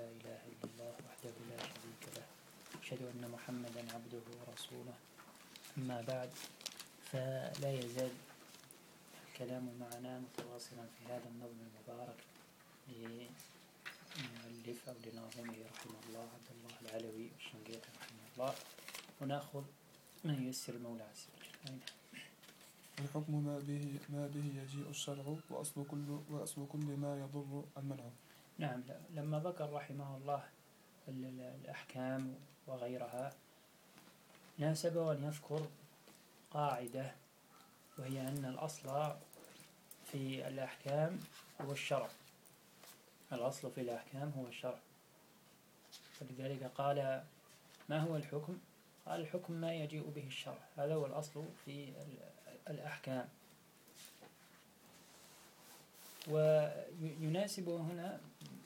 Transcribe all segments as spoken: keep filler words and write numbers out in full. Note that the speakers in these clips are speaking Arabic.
إله إلا الله وحده لا شريك له أشهد أن محمدا عبده ورسوله. أما بعد، فلا يزال الكلام معنا متواصلا في هذا النظم المبارك لمؤلف أو لناظمه رحمه الله عبد الله العلوي الشنقيطي رحمه الله، ونأخذ من ييسر المولى عز وجل. الحكم ما به ما به يجيء الشرع وأصل كل وأصل كل ما يضر المنع. نعم، لما ذكر رحمه الله الأحكام وغيرها ناسب أن يذكر قاعدة، وهي أن الأصل في الأحكام هو الشرع. الأصل في الأحكام هو الشرع، فلذلك قال ما هو الحكم؟ قال الحكم ما يجيء به الشرع، هذا هو الأصل في الأحكام. ويناسب هنا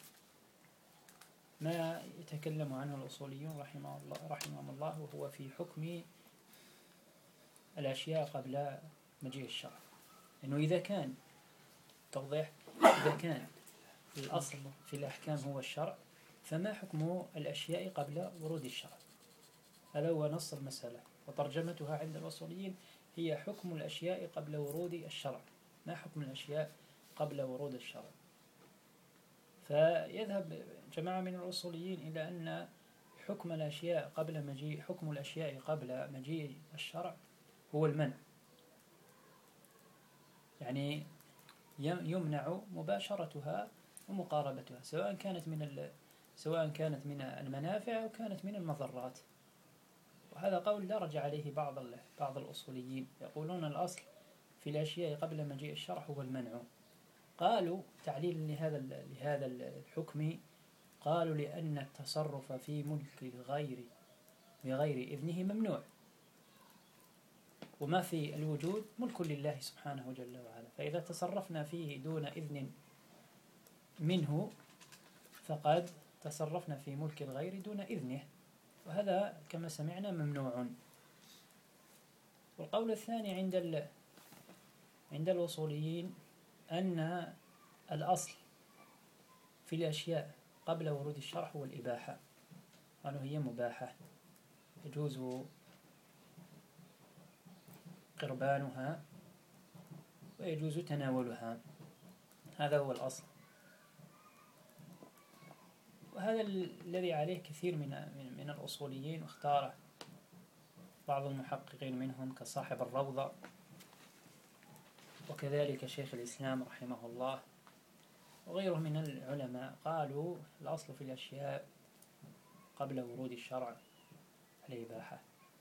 ما يتكلم عنه الأصوليون رحمه الله رحمهم الله وهو في حكم الأشياء قبل مجيء الشرع. إنه إذا كان توضيح إذا كان الأصل في الأحكام هو الشرع، فما حكم الأشياء قبل ورود الشرع؟ هذا هو نص المسألة، وترجمتها عند الأصوليين هي حكم الأشياء قبل ورود الشرع. ما حكم الأشياء قبل ورود الشرع؟ فيذهب جماعة من الأصوليين إلى أن حكم الأشياء قبل مجيء حكم الأشياء قبل مجيء الشرع هو المنع، يعني يمنع مباشرتها ومقاربتها، سواء كانت من سواء كانت من المنافع أو كانت من المضرات. وهذا قول درج عليه بعض بعض الأصوليين، يقولون الأصل في الأشياء قبل مجيء الشرع هو المنع. قالوا تعليل لهذا لهذا الحكم، قالوا لأن التصرف في ملك الغير بغير إذنه ممنوع، وما في الوجود ملك لله سبحانه جل وعلا، فإذا تصرفنا فيه دون إذن منه فقد تصرفنا في ملك الغير دون إذنه، وهذا كما سمعنا ممنوع. والقول الثاني عند عند الأصوليين أن الأصل في الأشياء قبل ورود الشرع هو الإباحة، قالوا هي مباحة يجوز قربانها ويجوز تناولها، هذا هو الأصل. وهذا الذي عليه كثير من من الأصوليين، واختاره بعض المحققين منهم كصاحب الروضة، وكذلك شيخ الإسلام رحمه الله وغيره من العلماء، قالوا الأصل في الأشياء قبل ورود الشرع الإباحة،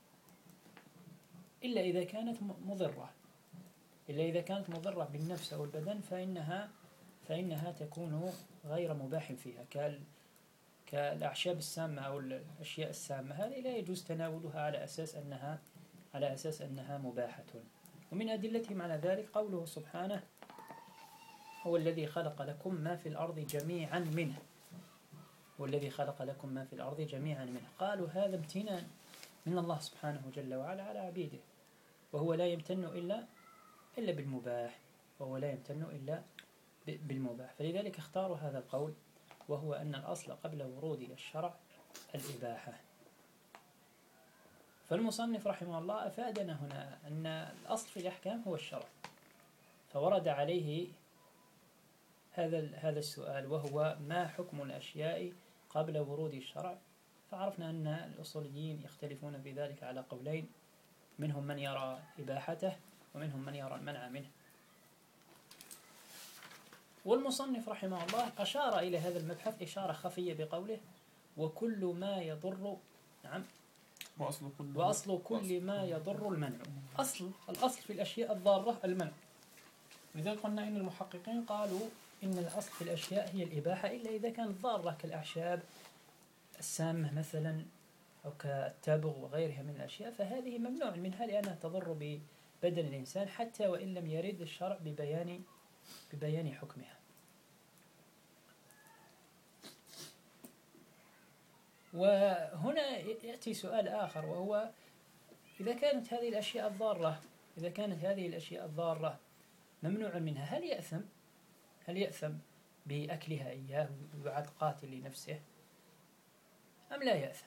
إلا إذا كانت مضرة إلا إذا كانت مضرة بالنفس أو البدن فإنها فإنها تكون غير مباح فيها، كالأعشاب السامة أو الأشياء السامة، هذه لا يجوز تناولها على أساس أنها على أساس أنها مباحة. ومن أدلتهم على ذلك قوله سبحانه هو الذي خلق لكم ما في الأرض جميعا منه هو الذي خلق لكم ما في الأرض جميعا منه قالوا هذا امتنان من الله سبحانه جل وعلا على عبيده، وهو لا يمتن إلا إلا بالمباح وهو لا يمتن إلا بالمباح، فلذلك اختاروا هذا القول، وهو أن الأصل قبل ورود الشرع الإباحة. فالمصنف رحمه الله أفادنا هنا أن الأصل في الأحكام هو الشرع، فورد عليه هذا هذا السؤال، وهو ما حكم الأشياء قبل ورود الشرع. فعرفنا أن الأصوليين يختلفون في ذلك على قولين، منهم من يرى إباحته ومنهم من يرى المنع منه. والمصنف رحمه الله أشار إلى هذا المبحث إشارة خفية بقوله وكل ما يضر نعم وأصل كل, وأصل كل ما يضر المنع. أصل الأصل في الأشياء الضارة المنع، لذلك قلنا إن المحققين قالوا إن الأصل في الأشياء هي الإباحة إلا إذا كانت ضارة كالأعشاب السامة مثلا أو كالتبغ وغيرها من الأشياء، فهذه ممنوع منها لأنها تضر ببدن الإنسان حتى وإن لم يرد الشرع ببيان ببيان حكمها. وهنا يأتي سؤال آخر، وهو إذا كانت هذه الأشياء الضارة إذا كانت هذه الأشياء الضارة ممنوع منها، هل يأثم هل يأثم بأكلها إياه ويعد قاتل لنفسه؟ أم لا يأثم؟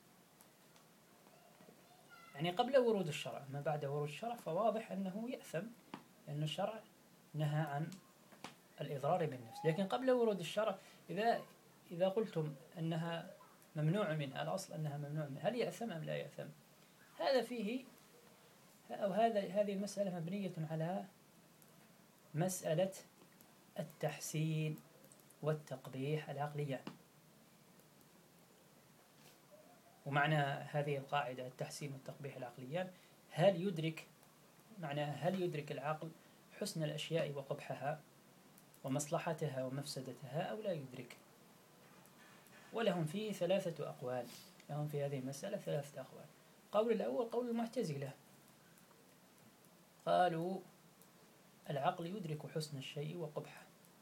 يعني قبل ورود الشرع، ما بعد ورود الشرع فواضح أنه يأثم، لأن الشرع نهى عن الإضرار بالنفس. لكن قبل ورود الشرع إذا إذا قلتم أنها ممنوع منها، الأصل أنها ممنوع منها، هل يأثم أم لا يأثم؟ هذا فيه أو هذا هذه المسألة مبنية على مسألة التحسين والتقبيح العقليان. ومعنى هذه القاعدة التحسين والتقبيح العقليان، هل يدرك معنى هل يدرك العقل حسن الأشياء وقبحها ومصلحتها ومفسدتها أو لا يدرك؟ ولهم فيه ثلاثة أقوال، لهم في هذه المسألة ثلاثة أقوال. قول الأول قول المعتزلة، قالوا العقل يدرك حسن الشيء وقبحه،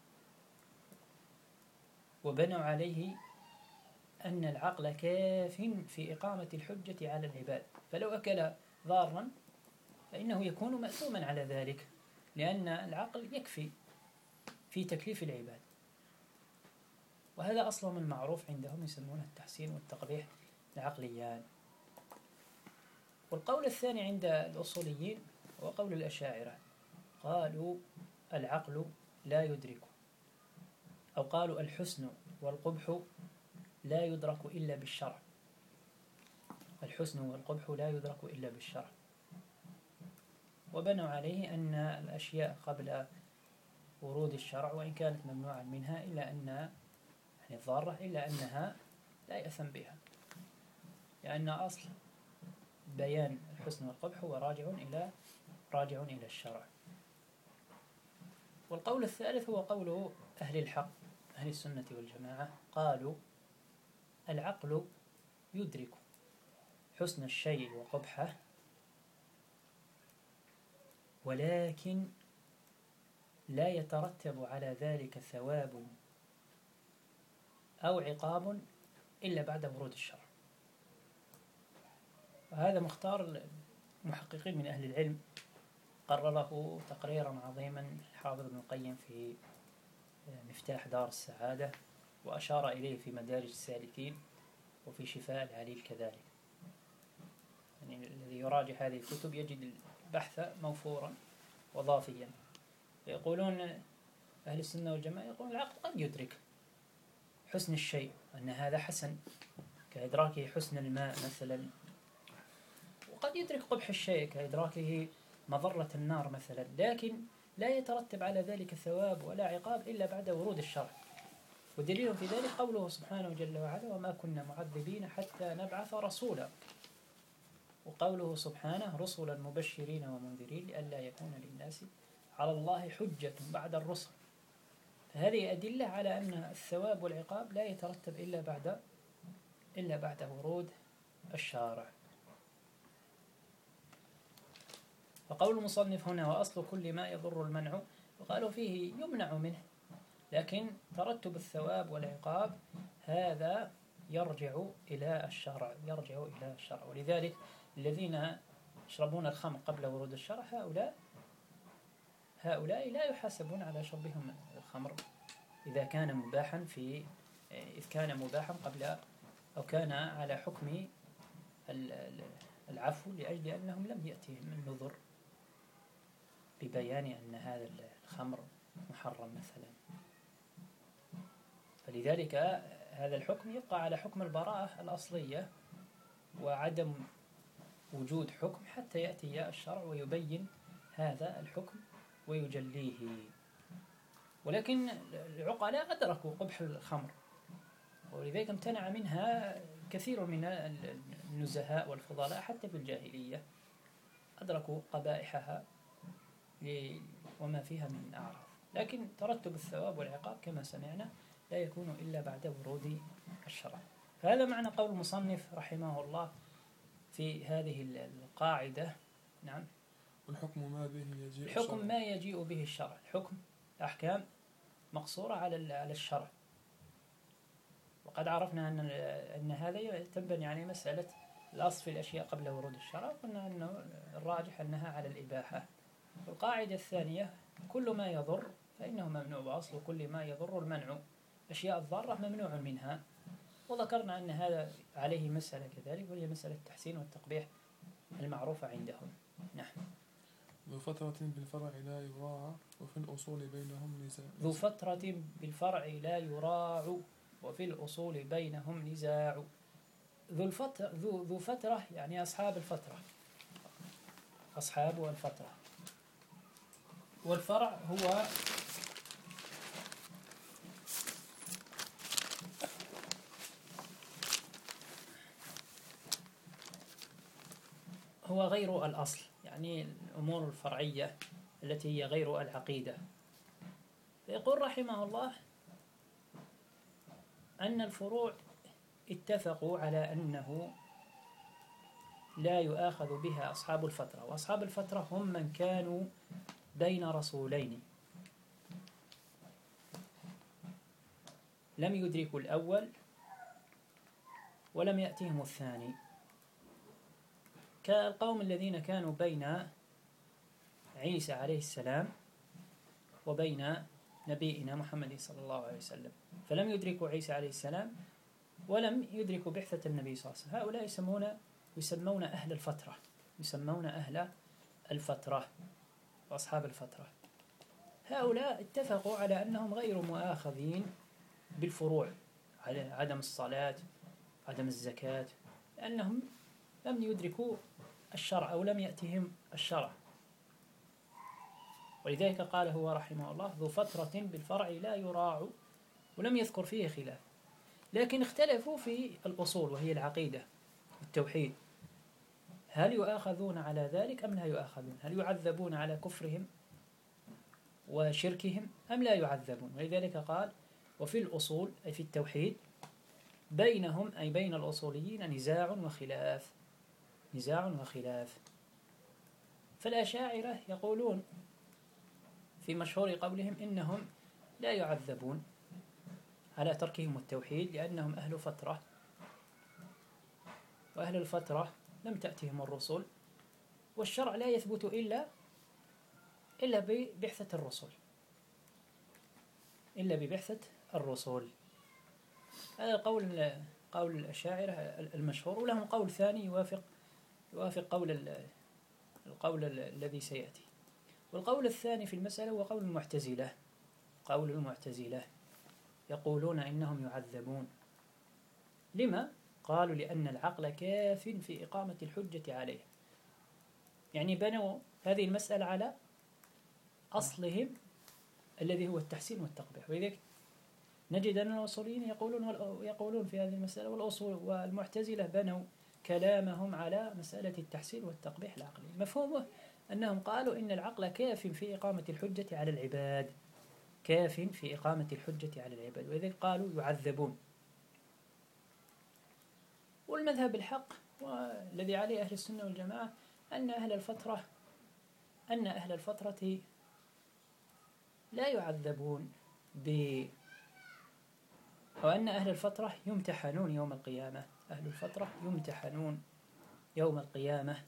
وبنوا عليه أن العقل كاف في إقامة الحجة على العباد، فلو أكل ضارا فإنه يكون مأثوما على ذلك، لأن العقل يكفي في تكليف العباد. وهذا أصلهم المعروف عندهم، يسمونه التحسين والتقبيح العقليان. والقول الثاني عند الأصوليين هو قول الأشاعرة، قالوا العقل لا يدرك، أو قالوا الحسن والقبح لا يدرك إلا بالشرع، الحسن والقبح لا يدرك إلا بالشرع. وبنوا عليه أن الأشياء قبل ورود الشرع وإن كانت ممنوعا منها إلا أن يعني الضارة إلا أنها لا يأثم بها، لأن أصل بيان الحسن والقبح هو راجع إلى راجع إلى الشرع. والقول الثالث هو قول أهل الحق أهل السنة والجماعة، قالوا العقل يدرك حسن الشيء وقبحه، ولكن لا يترتب على ذلك ثواب أو عقاب إلا بعد ورود الشرع. وهذا مختار المحققين من أهل العلم، قرره تقريرا عظيما حافظ ابن القيم في مفتاح دار السعادة، وأشار إليه في مدارج السالكين وفي شفاء العليل كذلك. يعني الذي يراجع هذه الكتب يجد البحث موفورا وضافيا. يقولون أهل السنة والجماعة، يقولون العقل قد يدرك حسن الشيء، أن هذا حسن كإدراكه حسن الماء مثلا، وقد يدرك قبح الشيء كإدراكه مضرة النار مثلا، لكن لا يترتب على ذلك ثواب ولا عقاب إلا بعد ورود الشرع. ودليل في ذلك قوله سبحانه جل وعلا وما كنا معذبين حتى نبعث رسولا، وقوله سبحانه رسلا مبشرين ومنذرين لئلا يكون للناس على الله حجة بعد الرسل. فهذه أدلة على أن الثواب والعقاب لا يترتب إلا بعد إلا بعد ورود الشارع. فقول المصنف هنا وأصل كل ما يضر المنع، وقالوا فيه يمنع منه، لكن ترتب الثواب والعقاب هذا يرجع إلى الشرع يرجع إلى الشرع. ولذلك الذين يشربون الخمر قبل ورود الشرع هؤلاء هؤلاء لا يحاسبون على شربهم الخمر إذا كان مباحا في إذ كان مباحا قبل أو كان على حكم العفو، لأجل أنهم لم يأتهم النذر ببيان أن هذا الخمر محرم مثلا. فلذلك هذا الحكم يبقى على حكم البراءة الأصلية وعدم وجود حكم حتى يأتي الشرع ويبين هذا الحكم ويجليه. ولكن العقلاء أدركوا قبح الخمر، ولذلك امتنع منها كثير من النزهاء والفضلاء حتى في الجاهلية، أدركوا قبائحها وما فيها من أعراض. لكن ترتب الثواب والعقاب كما سمعنا لا يكون إلا بعد ورود الشرع. فهذا معنى قول المصنف رحمه الله في هذه القاعدة. نعم. والحكم ما به يجيء الحكم ما يجيء به الشرع، الحكم أحكام مقصورة على على الشرع. وقد عرفنا أن أن هذا تنبني عليه مسألة الأصل في الأشياء قبل ورود الشرع، قلنا أنه الراجح أنها على الإباحة. والقاعدة الثانية كل ما يضر فإنه ممنوع، وأصل كل ما يضر المنع، أشياء الضارة ممنوع منها وذكرنا أن هذا عليه مسألة كذلك، وهي مسألة التحسين والتقبيح المعروفة عندهم. نعم. ذو فترة بالفرع لا يراعى وفي الأصول بينهم نزاع. ذو فترة بالفرع لا يراع وفي الأصول بينهم نزاع. ذو الفترة ذو ذو فترة يعني أصحاب الفترة، أصحاب الفترة. والفرع هو هو غير الأصل، يعني الأمور الفرعية التي هي غير العقيدة. يقول رحمه الله أن الفروع اتفقوا على أنه لا يؤاخذ بها أصحاب الفترة، وأصحاب الفترة هم من كانوا بين رسولين لم يدركوا الأول ولم يأتهم الثاني، كالقوم الذين كانوا بين عيسى عليه السلام وبين نبينا محمد صلى الله عليه وسلم، فلم يدركوا عيسى عليه السلام ولم يدركوا بعثة النبي صلى الله عليه وسلم. هؤلاء يسمون يسمون أهل الفترة، يسمون أهل الفترة وأصحاب الفترة. هؤلاء اتفقوا على أنهم غير مؤاخذين بالفروع، على عدم الصلاة، عدم الزكاة، لأنهم لم يدركوا الشرع أو لم يأتهم الشرع. ولذلك قال هو رحمه الله ذو فترة بالفرع لا يراع، ولم يذكر فيه خلاف، لكن اختلفوا في الأصول وهي العقيدة التوحيد، هل يؤاخذون على ذلك أم لا يؤاخذون؟ هل يعذبون على كفرهم وشركهم أم لا يعذبون؟ ولذلك قال وفي الأصول أي في التوحيد بينهم أي بين الأصوليين نزاع وخلاف، نزاع وخلاف. فالأشاعرة يقولون في مشهور قولهم إنهم لا يعذبون على تركهم التوحيد لأنهم أهل فترة، وأهل الفترة لم تأتهم الرسل، والشرع لا يثبت إلا إلا ببعثة الرسل، إلا ببعثة الرسل. هذا قول قول الأشاعرة المشهور، ولهم قول ثاني يوافق يوافق قول القول الذي سيأتي. والقول الثاني في المسألة هو قول المعتزلة. قول المعتزلة يقولون إنهم يعذبون. لما؟ قالوا لأن العقل كاف في إقامة الحجة عليه، يعني بنوا هذه المسألة على أصلهم الذي هو التحسين والتقبيح. ولذلك نجد أن الأصوليين يقولون يقولون في هذه المسألة، والأصول والمعتزلة بنوا كلامهم على مسألة التحسين والتقبيح العقلي. مفهومه أنهم قالوا إن العقل كاف في إقامة الحجة على العباد، كاف في إقامة الحجة على العباد، ولذلك قالوا يعذبون. والمذهب الحق والذي عليه أهل السنة والجماعة أن أهل الفترة أن أهل الفترة لا يعذبون ب أو أن أهل الفترة يمتحنون يوم القيامة، أهل الفترة يمتحنون يوم القيامة.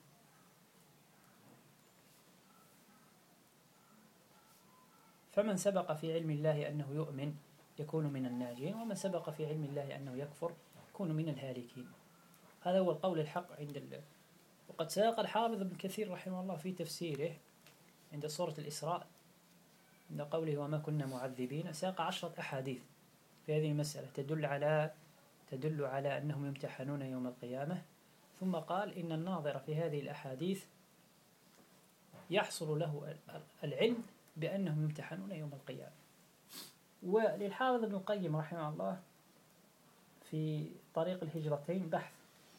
فمن سبق في علم الله أنه يؤمن يكون من الناجين، ومن سبق في علم الله أنه يكفر يكون من الهالكين. هذا هو القول الحق عند الله. وقد ساق الحافظ ابن كثير رحمه الله في تفسيره عند سورة الإسراء عند قوله وما كنا معذبين، ساق عشرة أحاديث في هذه المسألة تدل على تدل على أنهم يمتحنون يوم القيامة. ثم قال إن الناظر في هذه الأحاديث يحصل له العلم بأنهم يمتحنون يوم القيامة. وللحافظ ابن القيم رحمه الله في طريق الهجرتين بحث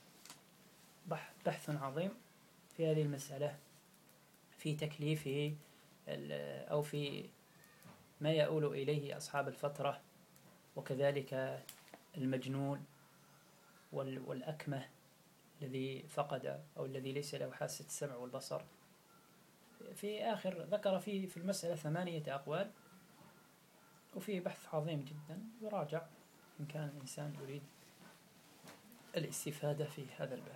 بحث عظيم في هذه المسألة، في تكليفه أو في ما يؤول إليه أصحاب الفترة، وكذلك المجنون والأكمه الذي فقد أو الذي ليس له حاسة السمع والبصر. في آخر ذكر فيه في المسألة ثمانية أقوال، وفيه بحث عظيم جدا يراجع إن كان الإنسان يريد الاستفادة في هذا الباب.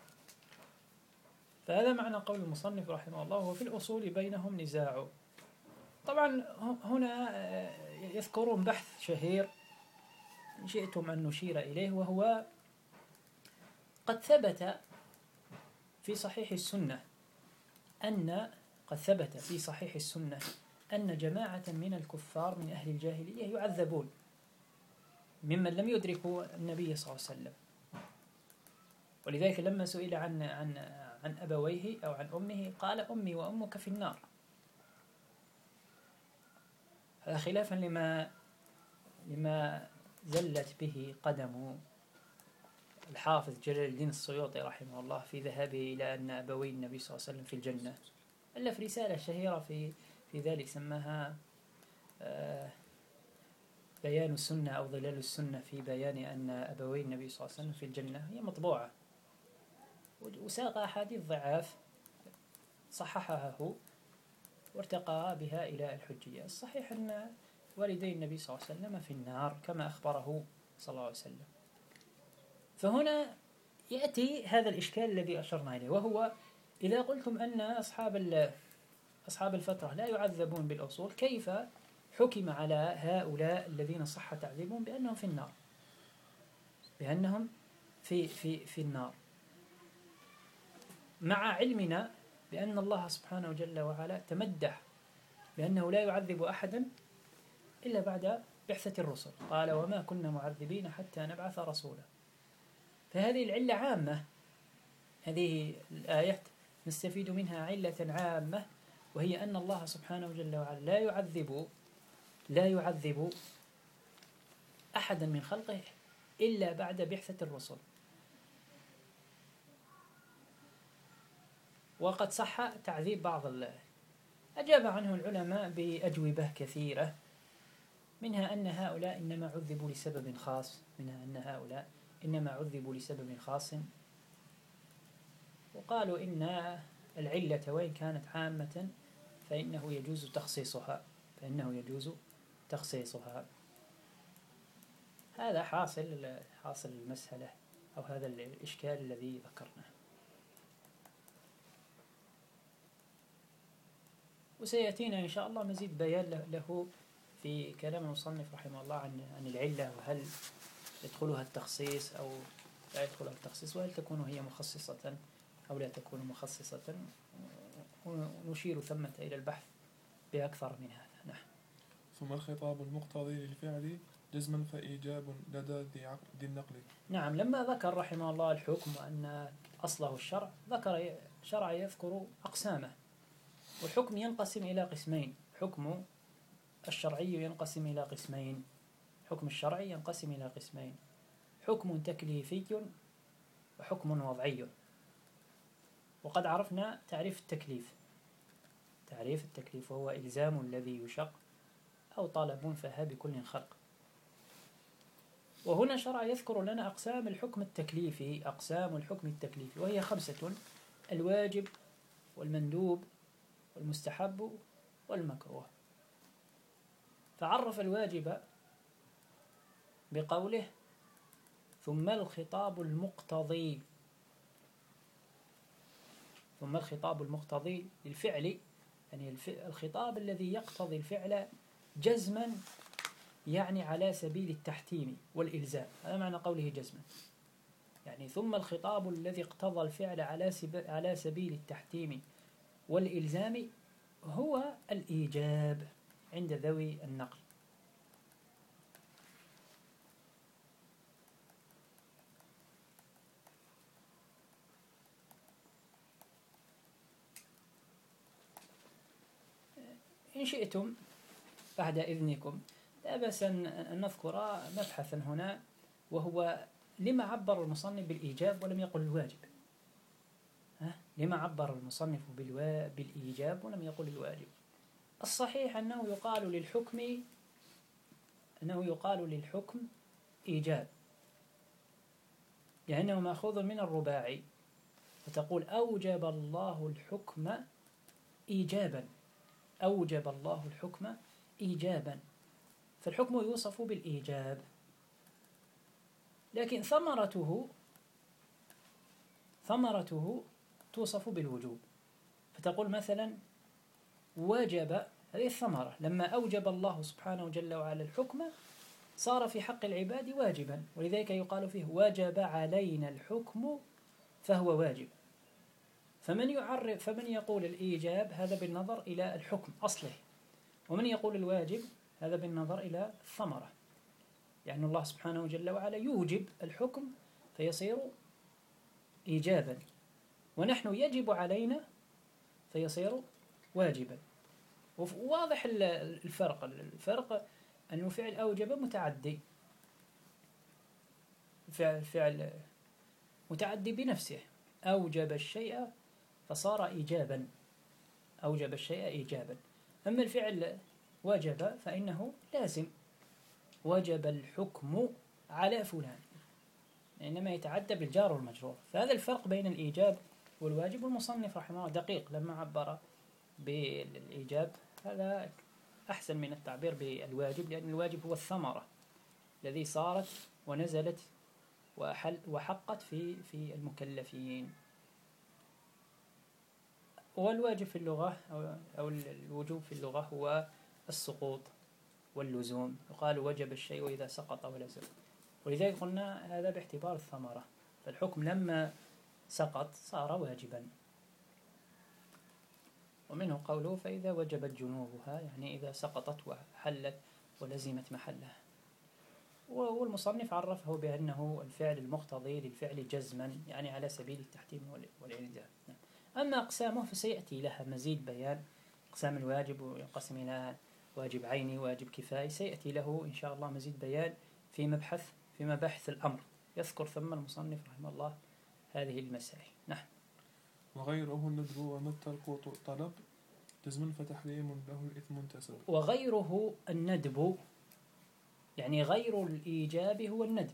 فهذا معنى قول المصنف رحمه الله وفي الأصول بينهم نزاع. طبعا هنا يذكرون بحث شهير إن شئتم أن نشير إليه، وهو قد ثبت في صحيح السنة أن قد ثبت في صحيح السنة أن جماعة من الكفار من أهل الجاهلية يعذبون ممن لم يدركوا النبي صلى الله عليه وسلم. ولذلك لما سئل عن عن عن أبويه أو عن أمه قال أمي وأمك في النار. هذا خلافا لما لما زلت به قدم الحافظ جلال الدين السيوطي رحمه الله في ذهابه إلى أن أبوي النبي صلى الله عليه وسلم في الجنة. ألف رسالة شهيرة في في ذلك سماها بيان السنة أو ظلال السنة في بيان أن أبوي النبي صلى الله عليه وسلم في الجنة. هي مطبوعة وساق أحاديث ضعاف صححها هو وارتقى بها إلى الحجية. الصحيح أن والدي النبي صلى الله عليه وسلم في النار كما أخبره صلى الله عليه وسلم. فهنا يأتي هذا الإشكال الذي أشرنا إليه، وهو إذا قلتم أن أصحاب أصحاب الفترة لا يعذبون بالأصول، كيف حكم على هؤلاء الذين صح تعذيبهم بأنهم في النار، بأنهم في في في النار، مع علمنا بأن الله سبحانه جل وعلا تمدح بأنه لا يعذب أحدا إلا بعد بعثة الرسل، قال وما كنا معذبين حتى نبعث رسولا. فهذه العلة عامة، هذه الآية نستفيد منها علة عامة، وهي أن الله سبحانه جل وعلا لا يعذب لا يعذب أحدا من خلقه إلا بعد بعثة الرسل. وقد صح تعذيب بعض الله أجاب عنه العلماء بأجوبة كثيرة، منها أن هؤلاء إنما عذبوا لسبب خاص منها أن هؤلاء إنما عذبوا لسبب خاص، وقالوا إن العلة وإن كانت عامة فإنه يجوز تخصيصها فإنه يجوز تخصيصها. هذا حاصل حاصل المسألة أو هذا الإشكال الذي ذكرناه. وسيأتينا إن شاء الله مزيد بيان له في كلام المصنف رحمه الله عن عن العلة، وهل يدخلها التخصيص أو لا يدخلها التخصيص، وهل تكون هي مخصصة أو لا تكون مخصصة. ونشير ثمة إلى البحث بأكثر من هذا. نعم. ثم الخطاب المقتضي للفعل جزما فإيجاب لدى ذي النقل. نعم. لما ذكر رحمه الله الحكم وأن أصله الشرع، ذكر شرع يذكر أقسامه، والحكم ينقسم إلى قسمين. حكم الشرعي ينقسم إلى قسمين حكم الشرعي ينقسم إلى قسمين حكم تكليفي وحكم وضعي. وقد عرفنا تعريف التكليف. تعريف التكليف هو إلزام الذي يشق أو طلب فها بكل خلق. وهنا شرع يذكر لنا أقسام الحكم التكليفي أقسام الحكم التكليفي وهي خمسة: الواجب والمندوب والمستحب والمكروه. فعرف الواجب بقوله ثم الخطاب المقتضي ثم الخطاب المقتضي للفعل، يعني الخطاب الذي يقتضي الفعل جزما، يعني على سبيل التحتيم والإلزام. هذا معنى قوله جزما، يعني ثم الخطاب الذي اقتضى الفعل على على سبيل التحتيم والإلزام هو الإيجاب عند ذوي النقل. إن شئتم بعد إذنكم لا بأس أن نذكر مبحثا هنا، وهو لما عبر المصنف بالإيجاب ولم يقل الواجب. ها؟ لما عبر المصنف بالوا... بالإيجاب ولم يقل الواجب؟ الصحيح أنه يقال للحكم أنه يقال للحكم إيجاب، لأنه مأخوذ من الرباعي، فتقول أوجب الله الحكم إيجابا أوجب الله الحكم إيجابا، فالحكم يوصف بالإيجاب، لكن ثمرته ثمرته توصف بالوجوب. فتقول مثلا وجب، هذه الثمرة، لما أوجب الله سبحانه جل وعلا الحكم صار في حق العباد واجبا، ولذلك يقال فيه وجب علينا الحكم فهو واجب. فمن يعرف فمن يقول الإيجاب هذا بالنظر إلى الحكم أصله، ومن يقول الواجب هذا بالنظر إلى الثمرة، يعني الله سبحانه جل وعلا يوجب الحكم فيصير إيجابا، ونحن يجب علينا فيصير واجبا. وواضح الفرق الفرق أنه فعل أوجب متعدي، فعل فعل متعدي بنفسه، أوجب الشيء فصار إيجابا، أوجب الشيء إيجابا. أما الفعل وجب فإنه لازم، وجب الحكم على فلان، إنما يتعدى بالجار والمجرور. فهذا الفرق بين الإيجاب والواجب، والمصنف رحمه الله دقيق لما عبر بالإيجاب، هذا أحسن من التعبير بالواجب، لأن الواجب هو الثمرة الذي صارت ونزلت وحل وحقت في في المكلفين. والواجب في اللغة أو الوجوب في اللغة هو السقوط واللزوم، يقال وجب الشيء إذا سقط ولزم، ولذلك قلنا هذا باعتبار الثمرة، فالحكم لما سقط صار واجبا. ومنه قوله فإذا وجبت جنوبها، يعني إذا سقطت وحلت ولزمت محلها. والمصنف عرفه بأنه الفعل المقتضي للفعل جزما، يعني على سبيل التحتيم والإلزام. أما أقسامه فسيأتي لها مزيد بيان، أقسام الواجب وينقسم إلى واجب عيني واجب كفائي، سيأتي له إن شاء الله مزيد بيان في مبحث في مباحث الأمر، يذكر ثم المصنف رحمه الله هذه المسائل. نعم. وغيره الندب وما الترك طلب جزم فتحريم له الإثم انتسب. وغيره الندب، يعني غير الإيجاب هو الندب،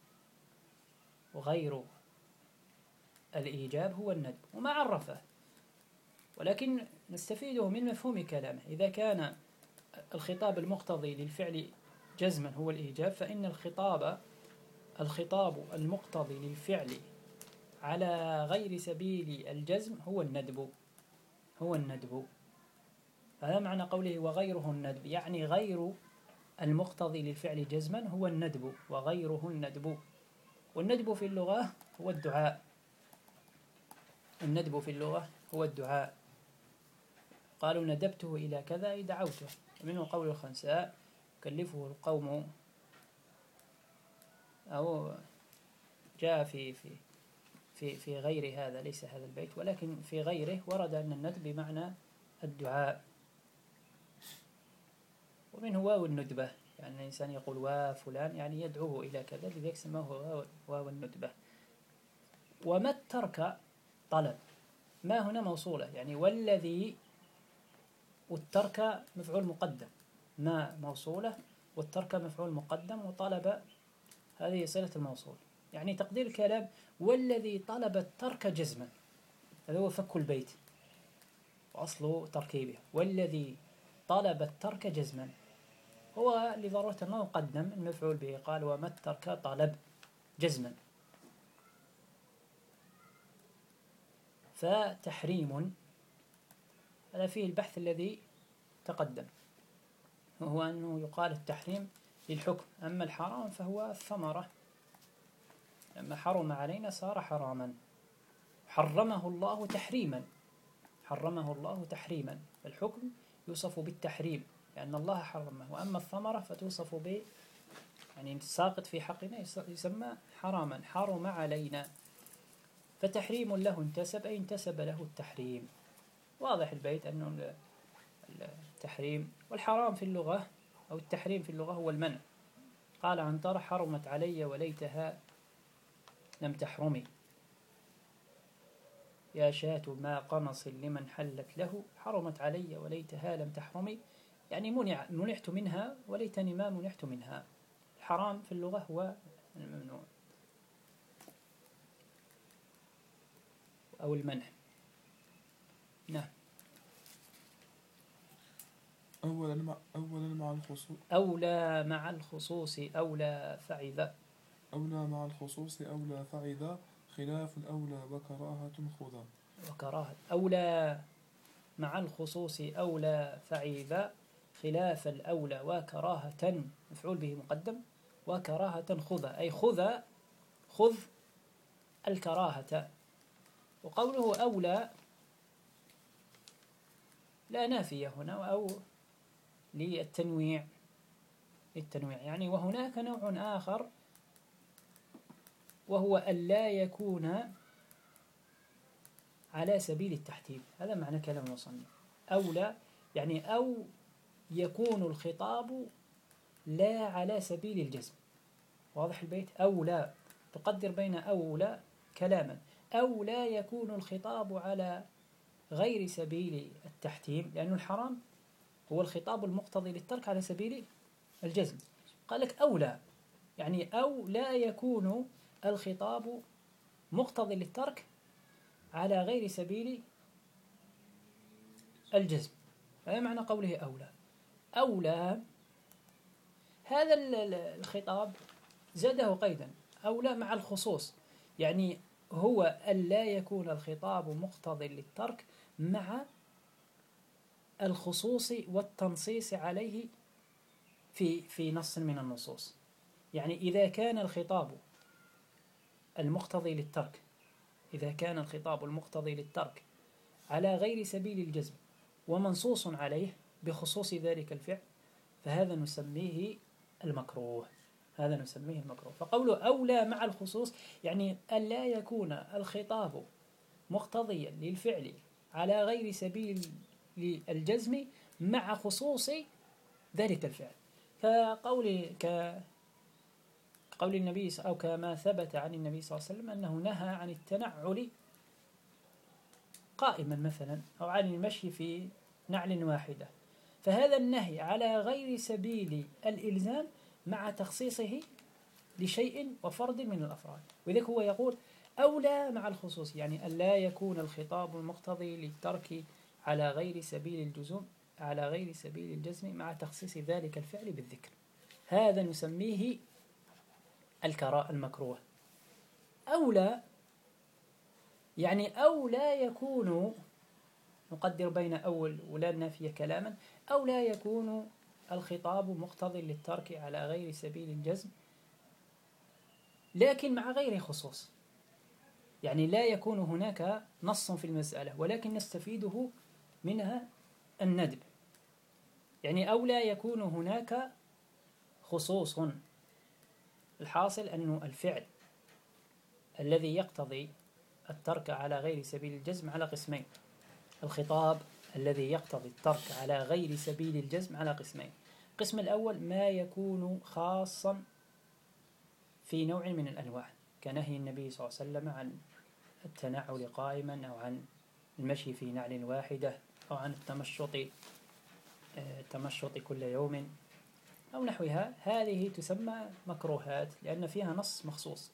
وغير الإيجاب هو الندب، وما عرفه، ولكن نستفيده من مفهوم كلامه. إذا كان الخطاب المقتضي للفعل جزما هو الإيجاب، فإن الخطاب الخطاب المقتضي للفعل على غير سبيل الجزم هو الندب، هو الندب. هذا معنى قوله وغيره الندب، يعني غير المقتضي للفعل جزما هو الندب، وغيره الندب. والندب في اللغة هو الدعاء، الندب في اللغة هو الدعاء. قالوا ندبته إلى كذا أي دعوته. ومنه قول الخنساء كلفه القوم، أو جاء في في في في غير هذا، ليس هذا البيت ولكن في غيره ورد أن الندب بمعنى الدعاء. ومنه واو الندبة، يعني الإنسان يقول وا فلان يعني يدعوه إلى كذا، لذلك سماه واو الندبة. وما الترك طلب، ما هنا موصولة، يعني والذي، والترك مفعول مقدم، ما موصولة والترك مفعول مقدم، وطلب هذه صلة الموصول. يعني تقدير الكلام والذي طلب الترك جزما، هذا هو فك البيت وأصله تركيبه، والذي طلب الترك جزما، هو لضرورة أنه قدم المفعول به، قال وما الترك طلب جزما. فتحريم هذا فيه البحث الذي تقدم، وهو أنه يقال التحريم للحكم، أما الحرام فهو الثمرة، لما حرم علينا صار حراما، حرمه الله تحريما، حرمه الله تحريما. الحكم يوصف بالتحريم لأن الله حرمه، وأما الثمرة فتوصف ب يعني ساقط في حقنا يسمى حراما، حرم علينا. فتحريم له انتسب، أي انتسب له التحريم. واضح البيت أنه التحريم والحرام في اللغة أو التحريم في اللغة هو المنع. قال عنترة حرمت علي وليتها لم تحرمي، يا شاة ما قنص لمن حلت له، حرمت علي وليتها لم تحرمي، يعني منع منعت منها وليتني ما منعت منها. الحرام في اللغة هو الممنوع أو المنع. نعم. أولا مع أولا مع الخصوص أولى مع الخصوص أولى فعذا، أولى مع الخصوص أولى فعذا، خلاف الأولى وكراهة خذا. وكراهة أولى مع الخصوص أولى فعذا، خلاف الأولى وكراهة، مفعول به مقدم، وكراهة خذ، أي خذ خذ الكراهة. وقوله أولى لا نافية هنا أو للتنويع للتنويع يعني. وهناك نوع آخر وهو ألا يكون على سبيل التحتيم. هذا معنى كلام المصنف. أولى يعني أو يكون الخطاب لا على سبيل الجزم. واضح البيت؟ أو لا تقدر بين أو لا كلاما، أو لا يكون الخطاب على غير سبيل التحتيم، لأن الحرام هو الخطاب المقتضي للترك على سبيل الجزم. قال لك أو لا يعني أو لا يكون الخطاب مقتضي للترك على غير سبيل الجزم. هذا معنى قوله أولى. أولى هذا الخطاب زاده قيدا، أولى مع الخصوص، يعني هو ألا يكون الخطاب مقتضي للترك مع الخصوص والتنصيص عليه في في نص من النصوص. يعني إذا كان الخطاب المقتضي للترك إذا كان الخطاب المقتضي للترك على غير سبيل الجزم ومنصوص عليه بخصوص ذلك الفعل، فهذا نسميه المكروه. هذا نسميه المكروه. فقوله أولى مع الخصوص يعني ألا يكون الخطاب مقتضيا للفعل على غير سبيل الجزم مع خصوص ذلك الفعل، كقول كقول النبي أو كما ثبت عن النبي صلى الله عليه وسلم أنه نهى عن التنعل قائما مثلا، أو عن المشي في نعل واحدة. فهذا النهي على غير سبيل الإلزام مع تخصيصه لشيء وفرد من الأفراد، وذلك هو يقول أولى مع الخصوص، يعني ألا يكون الخطاب المقتضي للترك على غير سبيل الجزم على غير سبيل الجزم مع تخصيص ذلك الفعل بالذكر. هذا نسميه الكراء المكروه. أولى يعني أو لا يكون، نقدر بين أول ولا النافية كلاما، أو لا يكون الخطاب مقتضي للترك على غير سبيل الجزم لكن مع غير خصوص، يعني لا يكون هناك نص في المسألة ولكن نستفيده منها الندب. يعني أو لا يكون هناك خصوص. الحاصل أن الفعل الذي يقتضي الترك على غير سبيل الجزم على قسمين، الخطاب الذي يقتضي الترك على غير سبيل الجزم على قسمين. القسم الأول ما يكون خاصا في نوع من الأنواع، كنهي النبي صلى الله عليه وسلم عن التنعل قائما، أو عن المشي في نعل واحدة، أو عن التمشط التمشط كل يوم أو نحوها. هذه تسمى مكروهات لأن فيها نص مخصوص.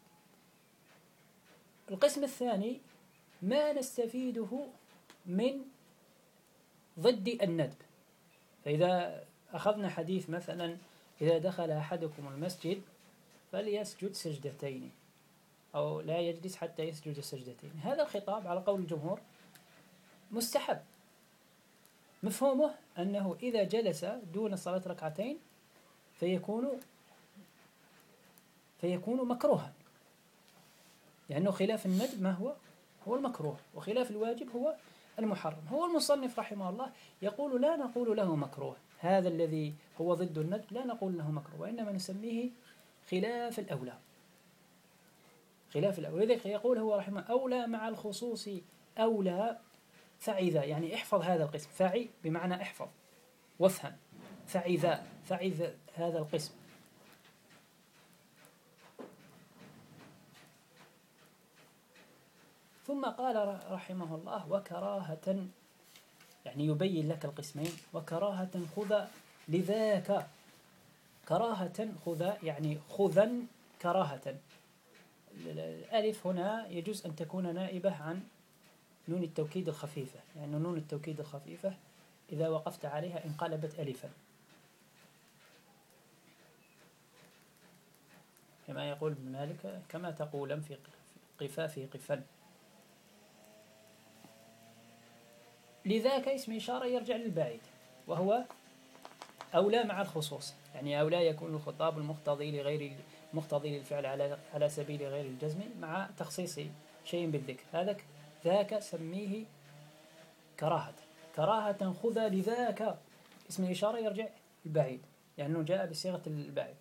القسم الثاني ما نستفيده من ضد الندب. فإذا أخذنا حديث مثلا إذا دخل أحدكم المسجد فليسجد سجدتين، أو لا يجلس حتى يسجد سجدتين، هذا الخطاب على قول الجمهور مستحب، مفهومه أنه إذا جلس دون صلاة ركعتين فيكون فيكون مكروها، لأنه خلاف الندب ما هو هو المكروه، وخلاف الواجب هو المحرم. هو المصنف رحمه الله يقول لا نقول له مكروه، هذا الذي هو ضد الندب لا نقول له مكروه، وإنما نسميه خلاف الأولى. خلاف الأولى. لذلك يقول هو رحمه أولى مع الخصوص أولى فعذا، يعني احفظ هذا القسم. فعي بمعنى احفظ وافهم. فعذا فعذا هذا القسم. ثم قال رحمه الله وكراهة، يعني يبين لك القسمين. وكراهة خذ لذاك، كراهة خذ يعني خذا كراهة. الألف هنا يجوز أن تكون نائبة عن نون التوكيد الخفيفة، لأن يعني نون التوكيد الخفيفة إذا وقفت عليها انقلبت ألفا، كما يقول ابن مالك كما تقول في قفافه قفا. لذاك اسم إشارة يرجع للبعيد، وهو أولى مع الخصوص، يعني أولى يكون الخطاب المقتضي لغير مقتضي للفعل على على سبيل غير الجزم مع تخصيص شيء بالذكر. هذا ذاك سميه كراهة. كراهة خذ لذاك، اسم الإشارة يرجع البعيد لأنه يعني جاء بصيغة البعيد.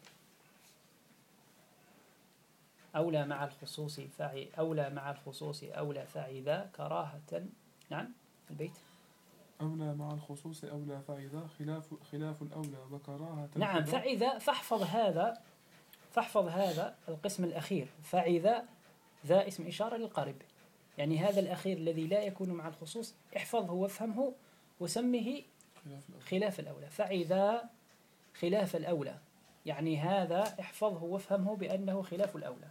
أولى مع الخصوص فعي أولى مع الخصوص أولى فعذا كراهة. نعم البيت. أولى مع الخصوص أولى فعذا خلاف خلاف الأولى وكراهة. نعم فعذا، فاحفظ هذا فاحفظ هذا القسم الأخير. فعذا ذا اسم إشارة للقرب، يعني هذا الأخير الذي لا يكون مع الخصوص احفظه وافهمه وسمه خلاف الأولى. فعذا خلاف الأولى، يعني هذا احفظه وافهمه بأنه خلاف الأولى.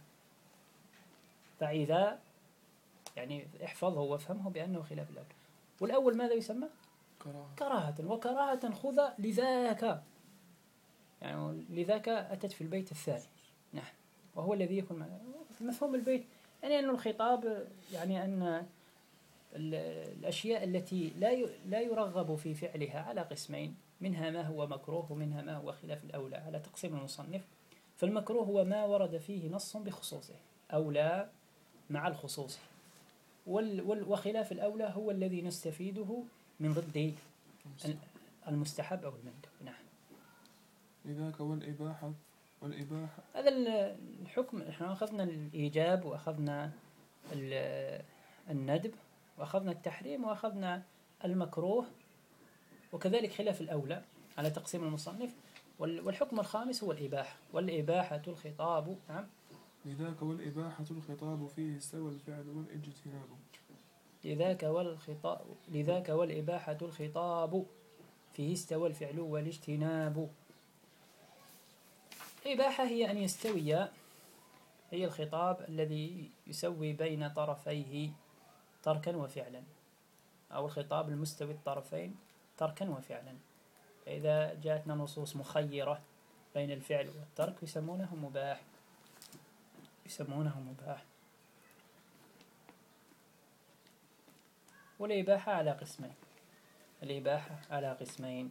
فعذا يعني احفظه وافهمه بأنه خلاف الأولى. والأول ماذا يسمى؟ كراهة. كراهة. وكراهة خذ لذاك، يعني لذاك أتت في البيت الثاني. نعم، وهو الذي يكون معنا. مفهوم البيت يعني أن الخطاب، يعني أن الأشياء التي لا لا يرغب في فعلها على قسمين، منها ما هو مكروه ومنها ما هو خلاف الأولى على تقسيم المصنف. فالمكروه هو ما ورد فيه نص بخصوصه، أولى مع الخصوص، وخلاف الأولى هو الذي نستفيده من ضد المستحب أو المندوب. نعم. لذاك والإباحة والإباحة هذا الحكم. احنا أخذنا الإيجاب وأخذنا الندب وأخذنا التحريم وأخذنا المكروه، وكذلك خلاف الأولى على تقسيم المصنف. والحكم الخامس هو الإباحة. والإباحة الخطاب. نعم. لذاك والإباحة الخطاب فيه استوى الفعل والاجتناب. لذاك والخطاب لذاك والإباحة الخطاب فيه استوى الفعل والاجتناب. الإباحة هي أن يستوي، هي الخطاب الذي يسوي بين طرفيه تركا وفعلا، أو الخطاب المستوي الطرفين تركا وفعلا. فإذا جاءتنا نصوص مخيرة بين الفعل والترك يسمونه مباح يسمونه مباح. والإباحة على قسمين الإباحة على قسمين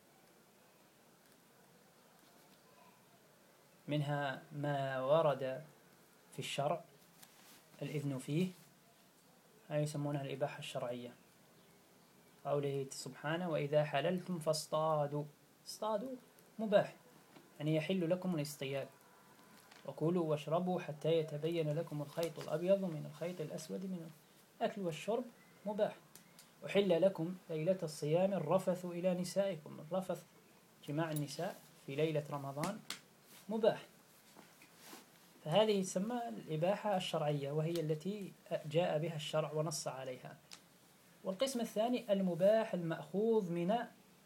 منها ما ورد في الشرع الإذن فيه، هذه يسمونها الإباحة الشرعية. قوله سبحانه وإذا حللتم فاصطادوا. اصطادوا مباح، يعني يحل لكم الاصطياد. وكلوا واشربوا حتى يتبين لكم الخيط الأبيض من الخيط الأسود من الأكل والشرب مباح. وحل لكم ليلة الصيام الرفث إلى نسائكم. الرفث جماع النساء في ليلة رمضان مباح. فهذه تسمى الإباحة الشرعية، وهي التي جاء بها الشرع ونص عليها. والقسم الثاني المباح المأخوذ من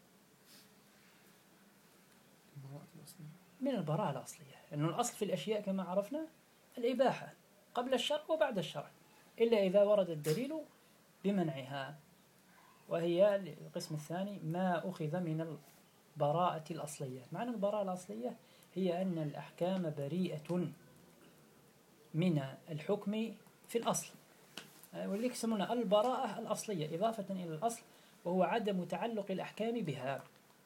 من البراءة الأصلية، لأنه الأصل في الأشياء كما عرفنا الإباحة قبل الشرع وبعد الشرع، إلا إذا ورد الدليل بمنعها. وهي القسم الثاني ما أخذ من البراءة الأصلية. معنى البراءة الأصلية هي أن الأحكام بريئة من الحكم في الأصل، ولذلك يسمونها البراءة الأصلية إضافة إلى الأصل، وهو عدم تعلق الأحكام بها.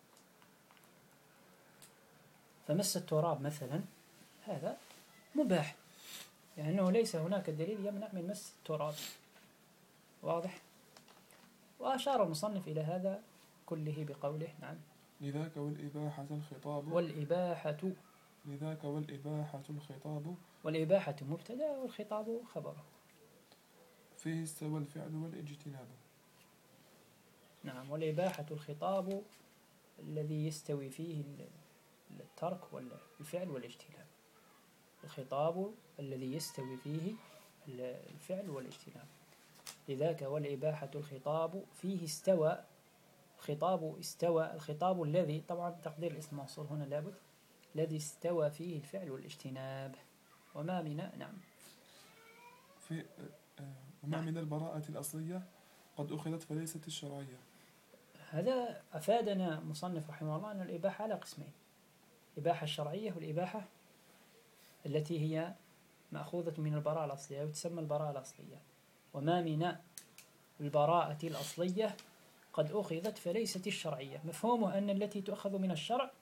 فمس التراب مثلا هذا مباح، لأنه يعني ليس هناك دليل يمنع من مس التراب. واضح؟ وأشار المصنف إلى هذا كله بقوله نعم. لذاك والإباحة الخطاب والإباحة لذاك والإباحة الخطاب والإباحة مبتدأ والخطاب خبره. فيه استوى الفعل والاجتناب. نعم. والإباحة الخطاب الذي يستوي فيه الترك والفعل والاجتناب. الخطاب الذي يستوي فيه الفعل والاجتناب. لذاك والإباحة الخطاب فيه استوى. خطاب استوى الخطاب الذي، طبعا تقدير الاسم موصول هنا لابد، الذي استوى فيه الفعل والاجتناب. وما من نعم في وما من البراءة الأصلية قد أخذت فليست الشرعية. هذا أفادنا مصنف رحمه الله أن الإباحة على قسمين: الإباحة الشرعية والإباحة التي هي مأخوذة من البراءة الأصلية وتسمى البراءة الأصلية. وما من البراءة الأصلية قد أخذت فليست الشرعية. مفهومه أن التي تؤخذ من الشرع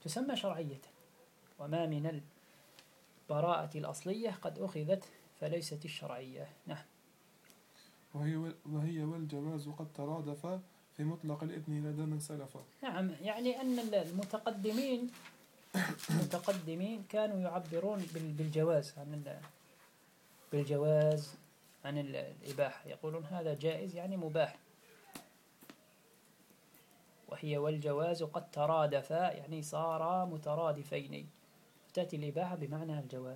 تسمى شرعية، وما من البراءة الأصلية قد أخذت فليست الشرعية. نعم. وهي وهي والجواز قد ترادف في مطلق الإذن لدى من سلف. نعم، يعني أن المتقدمين المتقدمين كانوا يعبرون بالجواز عن بالجواز عن الإباحة، يقولون هذا جائز يعني مباح. وهي والجواز قد ترادفا يعني صارا مترادفين، تأتي الإباحة بمعنى الجواز.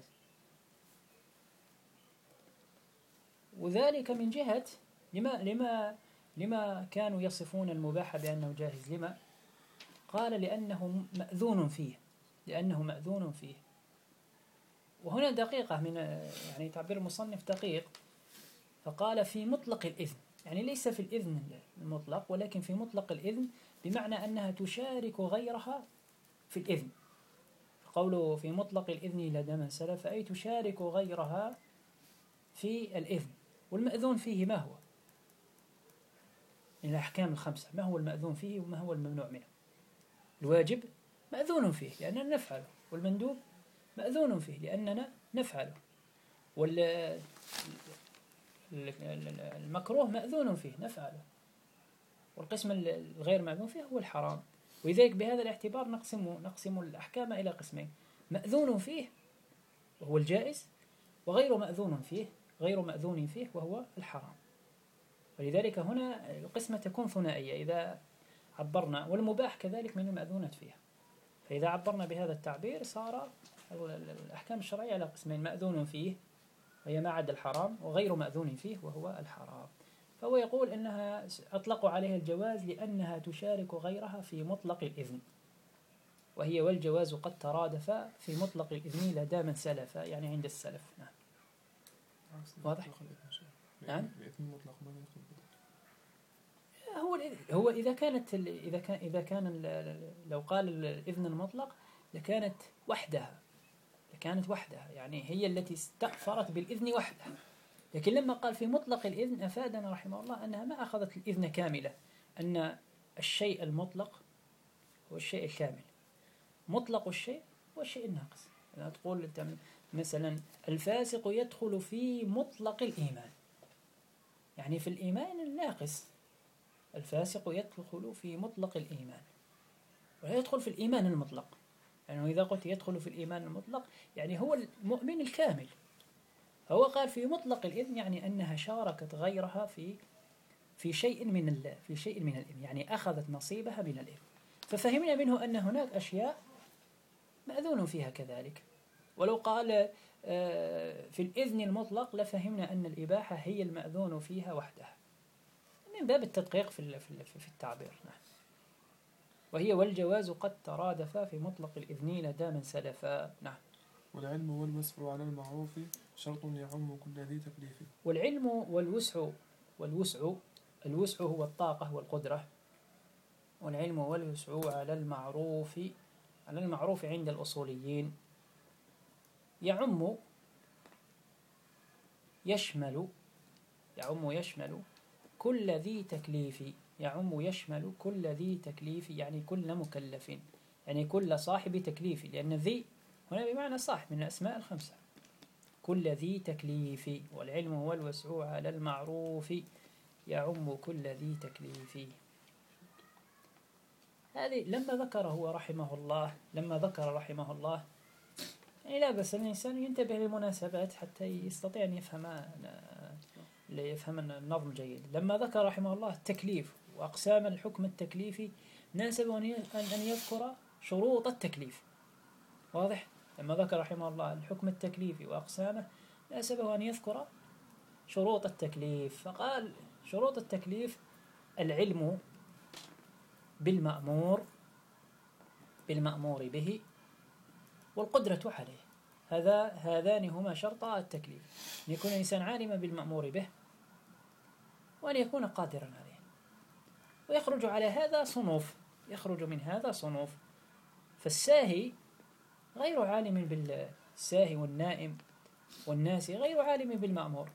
وذلك من جهة لما لما لما كانوا يصفون المباح بأنه جائز. لما؟ قال لأنه مأذون فيه، لأنه مأذون فيه. وهنا دقيقة من يعني تعبير المصنف دقيق، فقال في مطلق الإذن، يعني ليس في الإذن المطلق ولكن في مطلق الإذن، بمعنى أنها تشارك غيرها في الإذن. قوله في مطلق الإذن لدى من سلف أي تشارك غيرها في الإذن. والمأذون فيه ما هو؟ من الأحكام الخمسة، ما هو المأذون فيه وما هو الممنوع منه؟ الواجب مأذون فيه لأننا نفعله، والمندوب مأذون فيه لأننا نفعله، والمكروه مأذون فيه نفعله، والقسم الغير مأذون فيه هو الحرام. ولذلك بهذا الاعتبار نقسم نقسم الأحكام إلى قسمين: مأذون فيه وهو الجائز، وغير مأذون فيه غير مأذون فيه وهو الحرام. ولذلك هنا القسمة تكون ثنائية إذا عبرنا، والمباح كذلك من المأذونة فيها. فإذا عبرنا بهذا التعبير صار الأحكام الشرعية على قسمين: مأذون فيه وهي ما عدا الحرام، وغير مأذون فيه وهو الحرام. فهو يقول إنها أطلقوا عليها الجواز لأنها تشارك غيرها في مطلق الإذن، وهي والجواز قد ترادف في مطلق الإذن لدى من سلف، يعني عند السلف. نعم. واضح؟ نعم. هو هو إذا كانت إذا كان إذا كان لو قال الإذن المطلق لكانت وحدها، لكانت وحدها يعني هي التي استأثرت بالإذن وحدها. لكن لما قال في مطلق الإذن أفادنا رحمه الله أنها ما أخذت الإذن كاملة، أن الشيء المطلق هو الشيء الكامل، مطلق الشيء هو الشيء الناقص. يعني تقول مثلا الفاسق يدخل في مطلق الإيمان، يعني في الإيمان الناقص الفاسق يدخل في مطلق الإيمان، ولا يدخل في الإيمان المطلق. يعني إذا قلت يدخل في الإيمان المطلق يعني هو المؤمن الكامل. هو قال في مطلق الإذن يعني أنها شاركت غيرها في في شيء من الله في شيء من الإذن، يعني أخذت نصيبها من الإذن. ففهمنا منه أن هناك أشياء مأذون فيها كذلك. ولو قال في الإذن المطلق لفهمنا أن الإباحة هي المأذون فيها وحدها، من باب التدقيق في في التعبير. نعم. وهي والجواز قد ترادفا في مطلق الإذن لدى من سلفا. نعم. والعلم والوسع على المعروف شرط يعم كل ذي تكليف. والعلم والوسع والوسع الوسع هو الطاقة والقدرة. والعلم والوسع على المعروف على المعروف عند الأصوليين يعم يشمل يعم يشمل كل ذي تكليف. يعم يشمل كل ذي تكليف يعني كل مكلف، يعني كل صاحب تكليف، لأن ذي هنا بمعنى صاحب من الأسماء الخمسة. كل ذي تكليف. والعلم والوسع على المعروف يعم كل ذي تكليف. هذه لما ذكر هو رحمه الله لما ذكر رحمه الله يعني لا بس الإنسان ينتبه للمناسبات حتى يستطيع أن يفهم يفهم النظم جيد. لما ذكر رحمه الله التكليف وأقسام الحكم التكليفي ناسب أن يذكر شروط التكليف. واضح؟ لما ذكر رحمه الله الحكم التكليفي وأقسامه ناسبه أن يذكر شروط التكليف، فقال شروط التكليف العلم بالمأمور بالمأمور به والقدرة عليه. هذا هذان هما شرطا التكليف: أن يكون الإنسان عالما بالمأمور به وأن يكون قادرا عليه. ويخرج على هذا صنوف يخرج من هذا صنوف فالساهي غير عالم بالساهي والنائم والناسي غير عالم بالمأمور،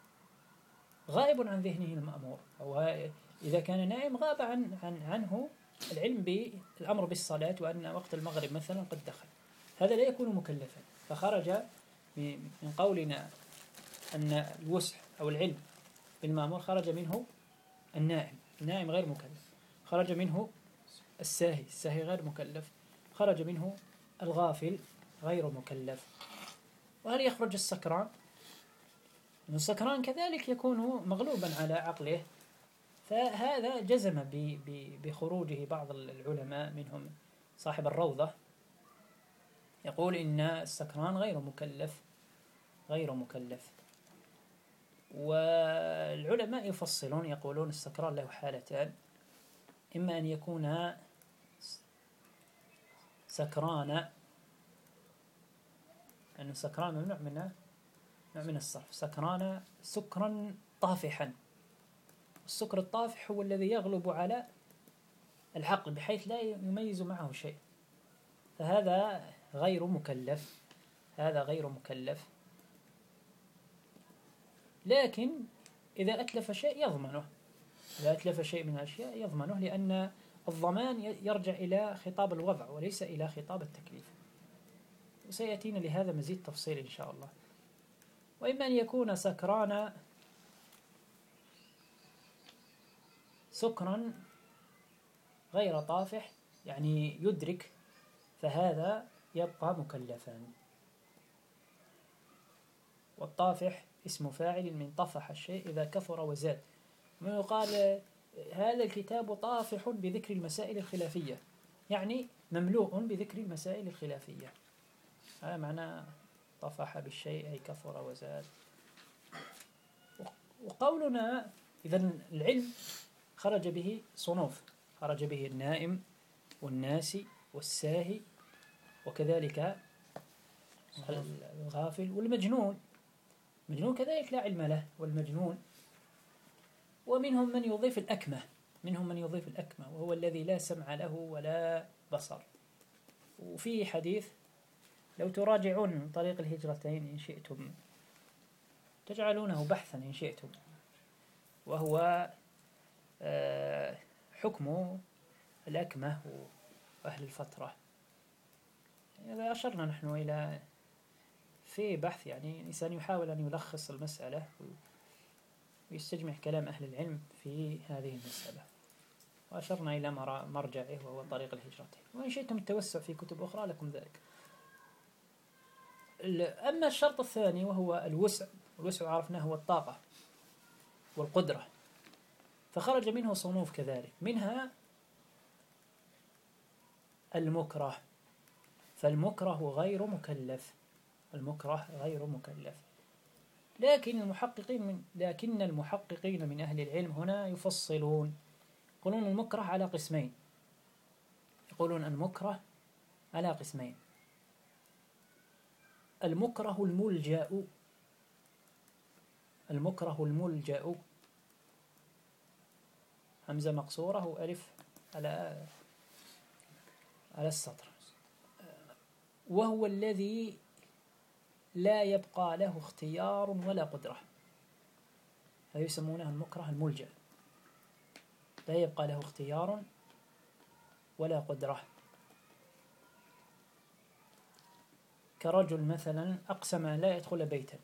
غائب عن ذهنه المأمور، أو إذا كان نائم غاب عن, عن عنه العلم بالأمر بالصلاة وأن وقت المغرب مثلا قد دخل، هذا لا يكون مكلفا. فخرج من قولنا أن الوسع أو العلم بالمأمور خرج منه النائم، النائم غير مكلف. خرج منه الساهي، الساهي غير مكلف. خرج منه الغافل غير مكلف. وهل يخرج السكران؟ السكران كذلك يكون مغلوبا على عقله، فهذا جزم بخروجه بعض العلماء منهم صاحب الروضة، يقول إن السكران غير مكلف غير مكلف. والعلماء يفصلون يقولون السكران له حالتان: إما أن يكون سكران، أن السكران ممنوع منه نوع من الصرف، سكران سكرا طافحا. السكر الطافح هو الذي يغلب على العقل بحيث لا يميز معه شيء، فهذا غير مكلف، هذا غير مكلف. لكن إذا أتلف شيء يضمنه، إذا أتلف شيء من الأشياء يضمنه، لأن الضمان يرجع إلى خطاب الوضع وليس إلى خطاب التكليف، وسيأتينا لهذا مزيد تفصيل إن شاء الله. وإما أن يكون سكران سكرا غير طافح، يعني يدرك، فهذا يبقى مكلفا. والطافح اسم فاعل من طفح الشيء إذا كثر وزاد. من يقال هذا الكتاب طافح بذكر المسائل الخلافية، يعني مملوء بذكر المسائل الخلافية، هذا معنى طفح بالشيء أي كثر وزاد. وقولنا إذن العلم خرج به صنوف، خرج به النائم والناسي والساهي، وكذلك الغافل والمجنون. المجنون كذلك لا علم له، والمجنون. ومنهم من يضيف الأكمة، منهم من يضيف الأكمة وهو الذي لا سمع له ولا بصر. وفي حديث لو تراجعون طريق الهجرتين إن شئتم، تجعلونه بحثا إن شئتم، وهو حكم الأكمة وأهل الفترة. إذا أشرنا نحن إلى في بحث، يعني الإنسان يحاول أن يلخص المسألة ويستجمع كلام أهل العلم في هذه المسألة، وأشرنا إلى مرجعه وهو طريق الهجرتين. وإن شئتم التوسع في كتب أخرى لكم ذلك. أما الشرط الثاني وهو الوسع، الوسع عرفناه هو الطاقة والقدرة، فخرج منه صنوف كذلك، منها المكره، فالمكره غير مكلف، المكره غير مكلف. لكن المحققين من لكن المحققين من أهل العلم هنا يفصلون، يقولون المكره على قسمين، يقولون المكره على قسمين: المكره الملجأ، المكره الملجأ، همزة مقصورة وألف على على السطر، وهو الذي لا يبقى له اختيار ولا قدرة، فيسمونه المكره الملجأ، لا يبقى له اختيار ولا قدرة. كرجل مثلا أقسم لا يدخل بيتا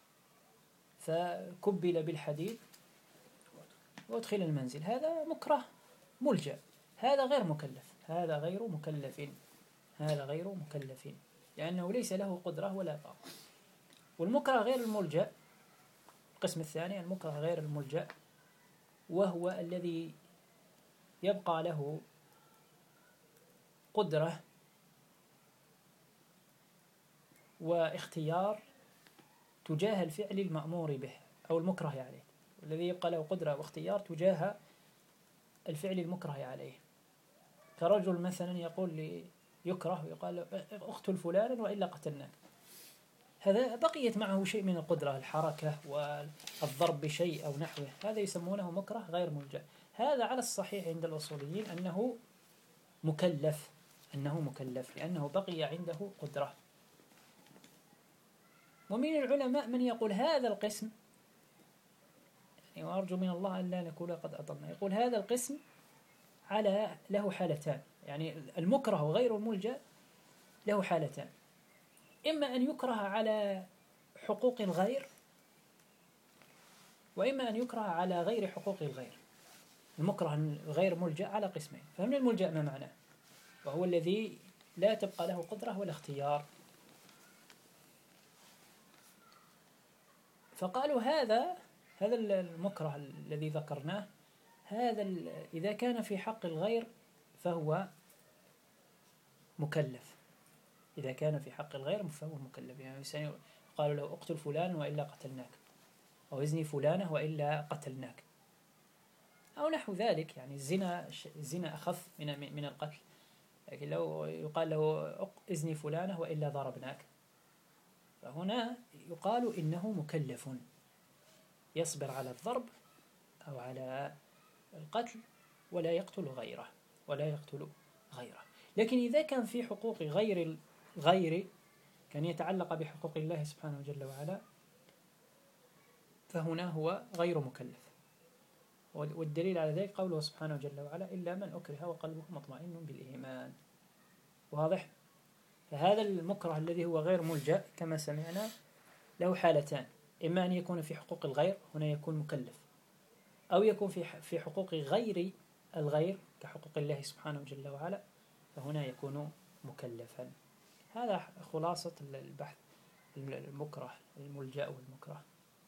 فكبل بالحديد وادخل المنزل، هذا مكره ملجأ، هذا غير مكلف، هذا غير مكلف، هذا غير مكلف، لأنه ليس له قدرة ولا طاقة. والمكره غير الملجأ القسم الثاني، المكره غير الملجأ، وهو الذي يبقى له قدرة واختيار تجاه الفعل المأمور به أو المكره عليه، والذي يبقى له قدرة واختيار تجاه الفعل المكره عليه. كرجل مثلا يقول لي يكره ويقال اقتل فلانا وإلا قتلناك، هذا بقيت معه شيء من القدرة، الحركة والضرب بشيء أو نحوه، هذا يسمونه مكره غير ملجأ. هذا على الصحيح عند الأصوليين أنه مكلف، أنه مكلف لأنه بقي عنده قدرة. ومن العلماء من يقول هذا القسم، يعني وأرجو من الله أن لا نكون قد أطلنا، يقول هذا القسم على له حالتان، يعني المكره وغير الملجأ له حالتان، إما أن يكره على حقوق الغير، وإما أن يكره على غير حقوق الغير. المكره غير ملجأ على قسمين. فمن الملجأ ما معناه؟ وهو الذي لا تبقى له قدرة ولا اختيار. فقالوا هذا هذا المكره الذي ذكرناه، هذا إذا كان في حق الغير فهو مكلف. إذا كان في حق الغير فهو مكلف. يعني قالوا له اقتل فلان وإلا قتلناك، أو ازني فلانة وإلا قتلناك، أو نحو ذلك. يعني الزنا الزنا أخف من من القتل، لكن لو يقال له ازني فلانة وإلا ضربناك، فهنا يقال إنه مكلف يصبر على الضرب أو على القتل ولا يقتل غيره ولا يقتل غيره. لكن إذا كان في حقوق غير الغير كان يتعلق بحقوق الله سبحانه جل وعلا، فهنا هو غير مكلف. والدليل على ذلك قوله سبحانه جل وعلا إلا من أكره وقلبه مطمئن بالإيمان. واضح؟ فهذا المكره الذي هو غير ملجأ كما سمعنا له حالتان، إما أن يكون في حقوق الغير، هنا يكون مكلف، أو يكون في في حقوق غير الغير كحقوق الله سبحانه جل وعلا، فهنا يكون مكلفا. هذا خلاصة البحث المكره، الملجأ والمكره.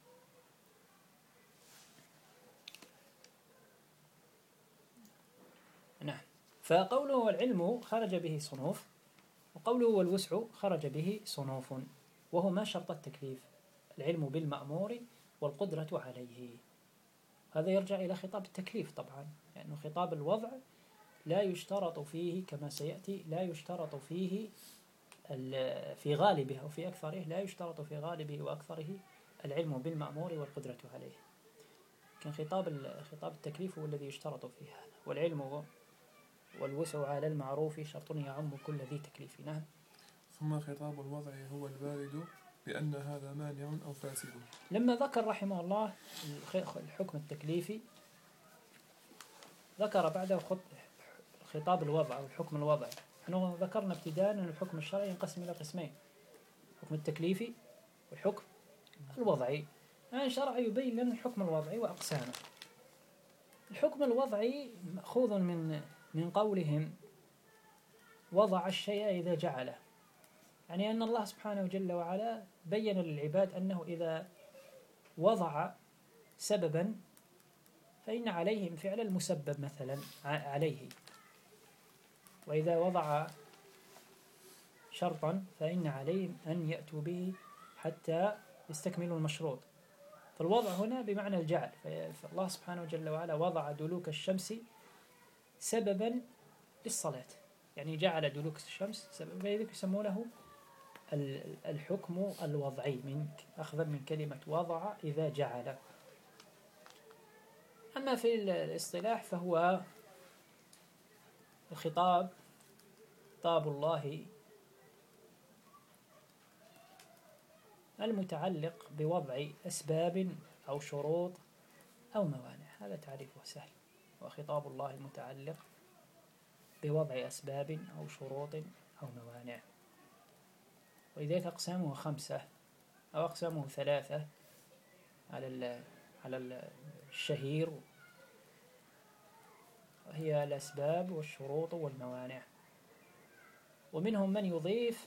نعم. فقوله والعلم خرج به صنوف، وقوله والوسع خرج به صنوف، وهما شرط التكليف: العلم بالمأمور والقدرة عليه. هذا يرجع إلى خطاب التكليف طبعا، لأنه يعني خطاب الوضع لا يشترط فيه كما سيأتي، لا يشترط فيه في غالبه أو في أكثره، لا يشترط في غالبه وأكثره العلم بالمأمور والقدرة عليه. كان خطاب خطاب التكليف هو الذي يشترط فيه هذا. والعلم والوسع على المعروف شرط يعم كل ذي تكليف. نعم. ثم خطاب الوضع هو البارد بأن هذا مانع أو فاسد. لما ذكر رحمه الله الحكم التكليفي ذكر بعده خطاب الوضع أو الحكم الوضعي. نحن ذكرنا ابتداء أن الحكم الشرعي ينقسم إلى قسمين: الحكم التكليفي والحكم الوضعي. الآن الشرع يبين لنا الحكم الوضعي وأقسامه. الحكم الوضعي مأخوذ من من قولهم وضع الشيء إذا جعله، يعني أن الله سبحانه جل وعلا بين للعباد أنه إذا وضع سببا فإن عليهم فعل المسبب مثلا عليه، وإذا وضع شرطا فإن عليهم أن يأتوا به حتى يستكملوا المشروط. فالوضع هنا بمعنى الجعل. فالله سبحانه جل وعلا وضع دلوك الشمس سببا للصلاة، يعني جعل دلوك الشمس سببا، لذلك يسمونه الحكم الوضعي، من أخذا من كلمة وضع إذا جعل. أما في الاصطلاح فهو الخطاب خطاب الله المتعلق بوضع أسباب أو شروط أو موانع. هذا تعريفه سهل، وخطاب الله المتعلق بوضع أسباب أو شروط أو موانع. ولذلك أقسامه خمسة أو أقسامه ثلاثة على على الشهير، وهي الأسباب والشروط والموانع. ومنهم من يضيف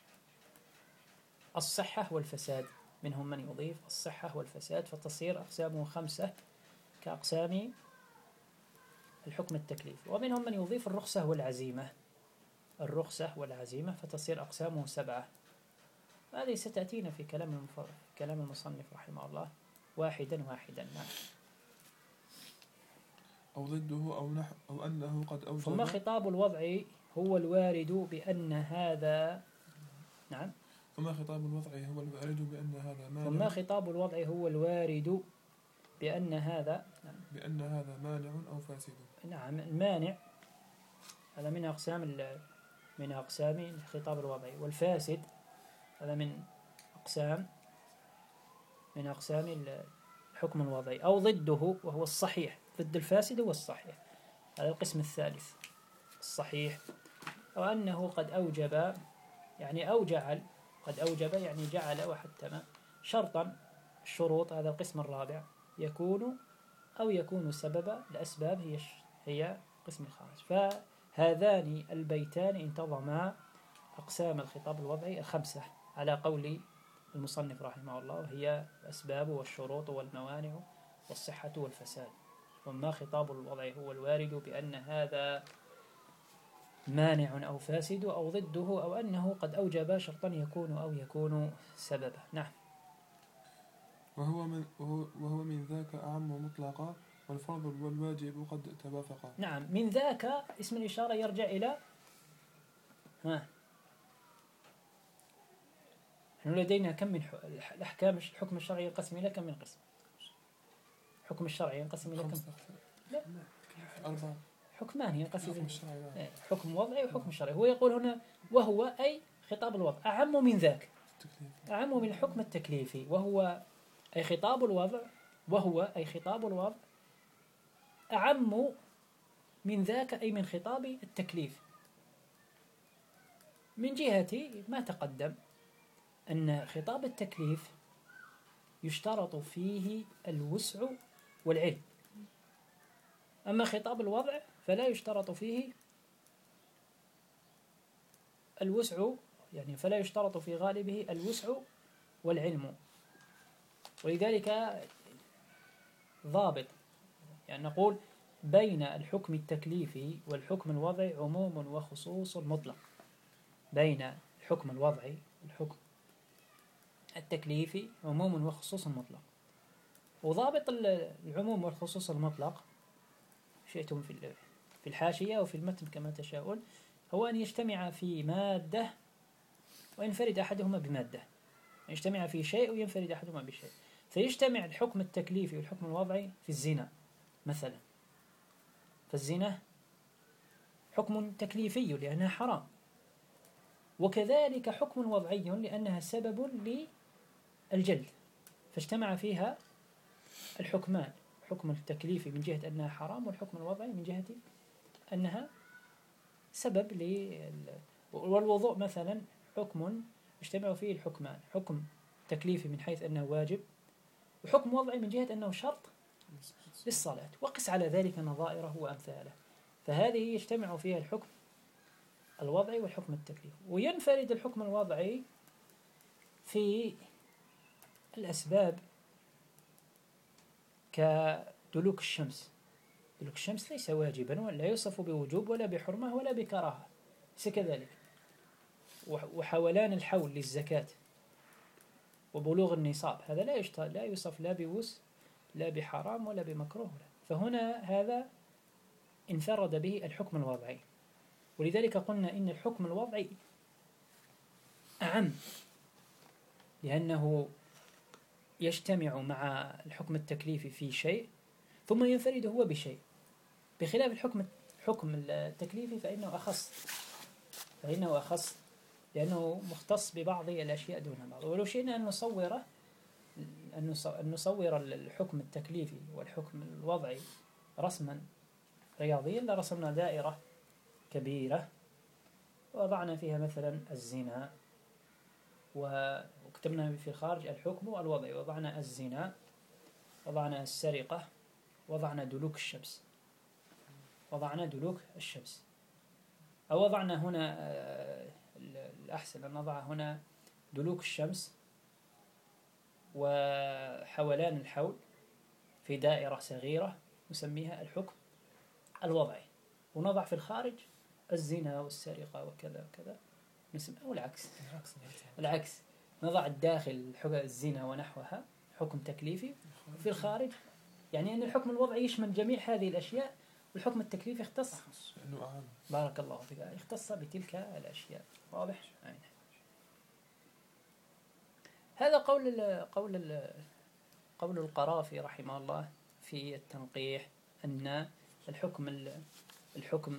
الصحة والفساد، منهم من يضيف الصحة والفساد، فتصير أقسامه خمسة كأقسام الحكم التكليفي. ومنهم من يضيف الرخصة والعزيمة، الرخصة والعزيمة، فتصير أقسامه سبعة. هذه ستأتينا في كلام كلام المصنف رحمه الله واحدا واحدا. نعم. أو ضده أو نحو أو أنه قد أوجب. ثم خطاب الوضع هو الوارد بأن هذا. نعم. ثم خطاب الوضع هو الوارد بأن هذا مانع. ثم خطاب الوضع هو الوارد بأن هذا. نعم. بأن هذا مانع أو فاسد. نعم. المانع هذا من أقسام من أقسام الخطاب الوضعي، والفاسد هذا من أقسام من أقسام الحكم الوضعي. أو ضده وهو الصحيح، ضد الفاسد هو الصحيح. هذا القسم الثالث الصحيح، وأنه قد أوجب يعني أو جعل، قد أوجب يعني جعل وحتم شرطا الشروط، هذا القسم الرابع يكون أو يكون سببا، الأسباب هي هي قسم الخامس. فهذان البيتان انتظما أقسام الخطاب الوضعي الخمسة على قول المصنف رحمه الله، وهي الأسباب والشروط والموانع والصحة والفساد. وما خطاب الوضع هو الوارد بأن هذا مانع أو فاسد أو ضده، أو أنه قد أوجب شرطا يكون أو يكون سببا. نعم. وهو من, وهو, وهو من ذاك أعم مطلقا، والفرض والواجب قد توافقا. نعم، من ذاك اسم الإشارة يرجع إلى ها نحن لدينا كم من الأحكام الحكم الشرعي ينقسم إلى كم من قسم؟ حكم الشرعي ينقسم إلى كم؟ لا أربعة. حكمان ينقسم حكم إلى الشرعي، حكم وضعي وحكم شرعي. هو يقول هنا وهو أي خطاب الوضع أعم من ذاك، أعم من الحكم التكليفي، وهو أي خطاب الوضع، وهو أي خطاب الوضع أعم من ذاك أي من خطاب التكليف، من جهة ما تقدم أن خطاب التكليف يشترط فيه الوسع والعلم، أما خطاب الوضع فلا يشترط فيه الوسع، يعني فلا يشترط في غالبه الوسع والعلم. ولذلك ضابط يعني نقول بين الحكم التكليفي والحكم الوضعي عموم وخصوص مطلق، بين الحكم الوضعي والحكم التكليفي عموم وخصوص مطلق. وضابط العموم والخصوص المطلق شئتم في في الحاشية وفي المتن كما تشاءون، هو أن يجتمع في مادة وينفرد أحدهما بمادة، يجتمع في شيء وينفرد أحدهما بشيء. فيجتمع الحكم التكليفي والحكم الوضعي في الزنا مثلا، فالزنا حكم تكليفي لأنها حرام، وكذلك حكم وضعي لأنها سبب للجلد، فاجتمع فيها الحكمان، حكم التكليفي من جهة أنها حرام، والحكم الوضعي من جهة أنها سبب لل... والوضوء مثلا حكم يجتمع فيه الحكمان، حكم تكليفي من حيث أنه واجب، وحكم وضعي من جهة أنه شرط للصلاة، وقس على ذلك نظائره وأمثاله. فهذه يجتمع فيها الحكم الوضعي والحكم التكليفي، وينفرد الحكم الوضعي في الأسباب كدلوك الشمس. دلوك الشمس ليس واجبا ولا يوصف بوجوب ولا بحرمة ولا بكراهة، ليس كذلك. وحولان الحول للزكاة وبلوغ النصاب هذا لا يشتغل، لا يوصف لا بوس لا بحرام ولا بمكروه، فهنا هذا انفرد به الحكم الوضعي. ولذلك قلنا إن الحكم الوضعي أعم، لأنه يجتمع مع الحكم التكليفي في شيء ثم ينفرد هو بشيء، بخلاف الحكم الحكم التكليفي فإنه أخص، فإنه أخص لأنه مختص ببعض الأشياء دون بعض. ولو شئنا أن نصور أن نصور الحكم التكليفي والحكم الوضعي رسما رياضيا لرسمنا دائرة كبيرة ووضعنا فيها مثلا الزنا، وكتبنا في الخارج الحكم الوضعي، وضعنا الزنا، وضعنا السرقة، وضعنا دلوك الشمس، وضعنا دلوك الشمس، أو وضعنا هنا الأحسن أن نضع هنا دلوك الشمس وحولان الحول في دائرة صغيرة نسميها الحكم الوضعي، ونضع في الخارج الزنا والسرقة وكذا وكذا نسميه، أو العكس العكس نضع الداخل الزنا ونحوها حكم تكليفي، في الخارج يعني أن الحكم الوضعي يشمل جميع هذه الأشياء، والحكم التكليفي يختص بارك الله فيك يختص بتلك الأشياء. واضح؟ يعني. هذا قول ال قول ال قول القرافي رحمه الله في التنقيح، أن الحكم الحكم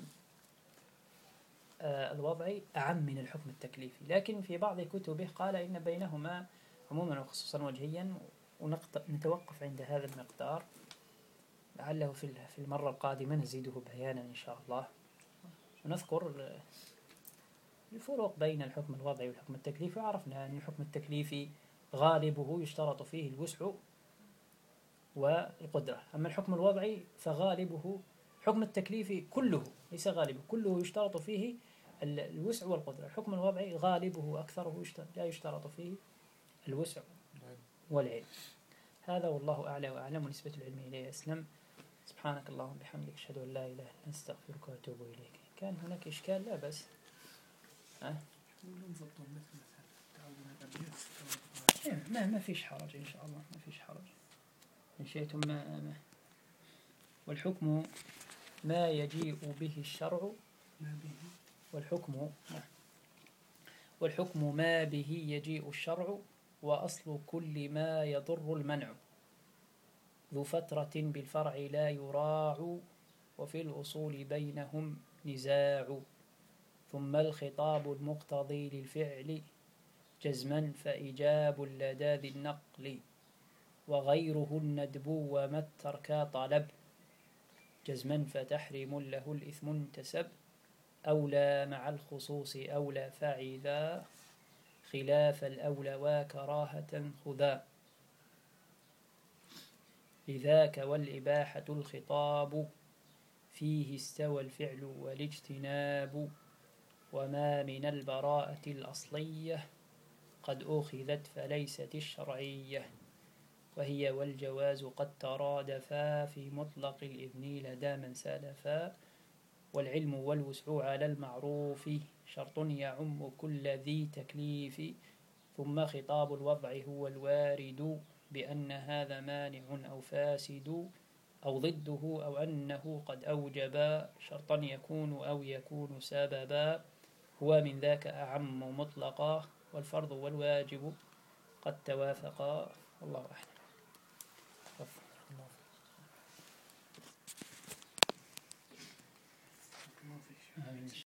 الوضعي أعم من الحكم التكليفي، لكن في بعض كتبه قال إن بينهما عموما وخصوصا وجهيا، ونتوقف عند هذا المقدار لعله في في المرة القادمة نزيده بيانا إن شاء الله، ونذكر الفروق بين الحكم الوضعي والحكم التكليفي. وعرفنا أن الحكم التكليفي غالبه يشترط فيه الوسع والقدرة، أما الحكم الوضعي فغالبه، الحكم التكليفي كله ليس غالبه، كله يشترط فيه الوسع والقدرة. الحكم الوضعي غالبه أكثره لا يشترط فيه الوسع والعلم. هذا والله أعلى وأعلم، ونسبة العلم إليه أسلم. سبحانك اللهم وبحمدك، أشهد أن لا إله إلا أنت، أستغفرك وأتوب إليك. كان هناك إشكال؟ لا بس أه؟ ما ما فيش حرج إن شاء الله، ما فيش حرج إن شئتم. ما, ما والحكم ما يجيء به الشرع، والحكم والحكم ما به يجيء الشرع، وأصل كل ما يضر المنع، ذو فترة بالفرع لا يراع، وفي الأصول بينهم نزاع. ثم الخطاب المقتضي للفعل جزما فإيجاب لدى ذي النقل، وغيره الندب وما الترك طلب، جزما فتحريم له الإثم انتسب، أولى مع الخصوص أولى فعذا، خلاف الأولى وكراهة خذا. لذاك والإباحة الخطاب، فيه استوى الفعل والاجتناب، وما من البراءة الأصلية قد أخذت فليست الشرعية، وهي والجواز قد ترادفا في مطلق الإذن لدى من سلفا، والعلم والوسع على المعروف شرط يعم كل ذي تكليف. ثم خطاب الوضع هو الوارد بأن هذا مانع أو فاسد، أو ضده، أو أنه قد أوجب شرطا يكون أو يكون سببا، هو من ذاك أعم مطلقا، والفرض والواجب قد توافقا. والله أعلم. آمين.